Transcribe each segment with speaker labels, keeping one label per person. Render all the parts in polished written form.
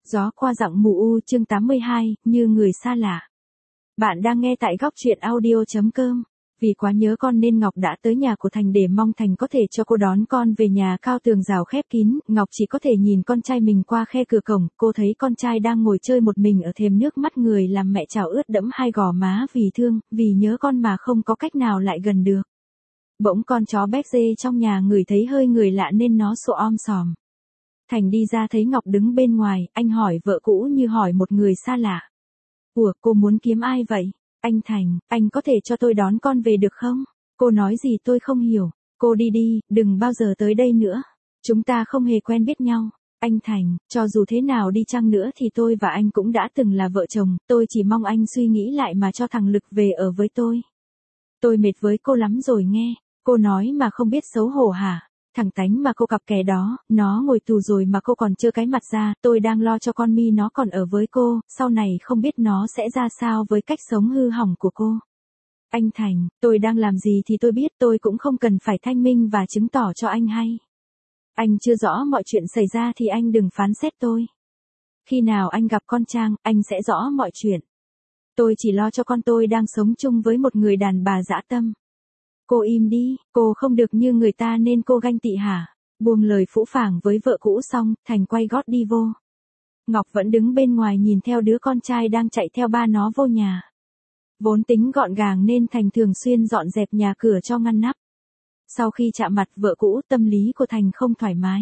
Speaker 1: Gió qua giọng mù u chương 82, như người xa lạ. Bạn đang nghe tại góc truyện audio.com. Vì quá nhớ con nên Ngọc đã tới nhà của Thành để mong Thành có thể cho cô đón con về nhà. Cao tường rào khép kín, Ngọc chỉ có thể nhìn con trai mình qua khe cửa cổng. Cô thấy con trai đang ngồi chơi một mình ở thềm, nước mắt người làm mẹ trào ướt đẫm hai gò má vì thương, vì nhớ con mà không có cách nào lại gần được. Bỗng con chó béc dê trong nhà ngửi thấy hơi người lạ nên nó sủa om sòm. Thành đi ra thấy Ngọc đứng bên ngoài, anh hỏi vợ cũ như hỏi một người xa lạ. Ủa, cô muốn kiếm ai vậy? Anh Thành, anh có thể cho tôi đón con về được không? Cô nói gì tôi không hiểu. Cô đi đi, đừng bao giờ tới đây nữa. Chúng ta không hề quen biết nhau. Anh Thành, cho dù thế nào đi chăng nữa thì tôi và anh cũng đã từng là vợ chồng, tôi chỉ mong anh suy nghĩ lại mà cho thằng Lực về ở với tôi. Tôi mệt với cô lắm rồi nghe. Cô nói mà không biết xấu hổ hả? Thằng tánh mà cô cặp kè đó, nó ngồi tù rồi mà cô còn trơ cái mặt ra, tôi đang lo cho con Mi nó còn ở với cô, sau này không biết nó sẽ ra sao với cách sống hư hỏng của cô. Anh Thành, tôi đang làm gì thì tôi biết, tôi cũng không cần phải thanh minh và chứng tỏ cho anh hay. Anh chưa rõ mọi chuyện xảy ra thì anh đừng phán xét tôi. Khi nào anh gặp con Trang, anh sẽ rõ mọi chuyện. Tôi chỉ lo cho con tôi đang sống chung với một người đàn bà dã tâm. Cô im đi, cô không được như người ta nên cô ganh tị hả? Buông lời phũ phàng với vợ cũ xong, Thành quay gót đi vô. Ngọc vẫn đứng bên ngoài nhìn theo đứa con trai đang chạy theo ba nó vô nhà. Vốn tính gọn gàng nên Thành thường xuyên dọn dẹp nhà cửa cho ngăn nắp. Sau khi chạm mặt vợ cũ, tâm lý của Thành không thoải mái.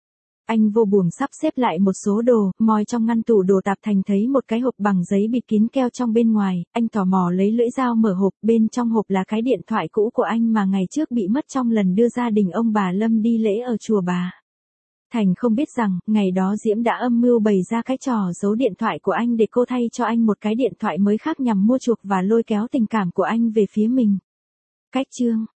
Speaker 1: Anh vô buồng sắp xếp lại một số đồ, moi trong ngăn tủ đồ tạp. Thành thấy một cái hộp bằng giấy bịt kín keo trong bên ngoài, anh tò mò lấy lưỡi dao mở hộp, bên trong hộp là cái điện thoại cũ của anh mà ngày trước bị mất trong lần đưa gia đình ông bà Lâm đi lễ ở chùa Bà. Thành không biết rằng, ngày đó Diễm đã âm mưu bày ra cái trò giấu điện thoại của anh để cô thay cho anh một cái điện thoại mới khác nhằm mua chuộc và lôi kéo tình cảm của anh về phía mình. Cách chương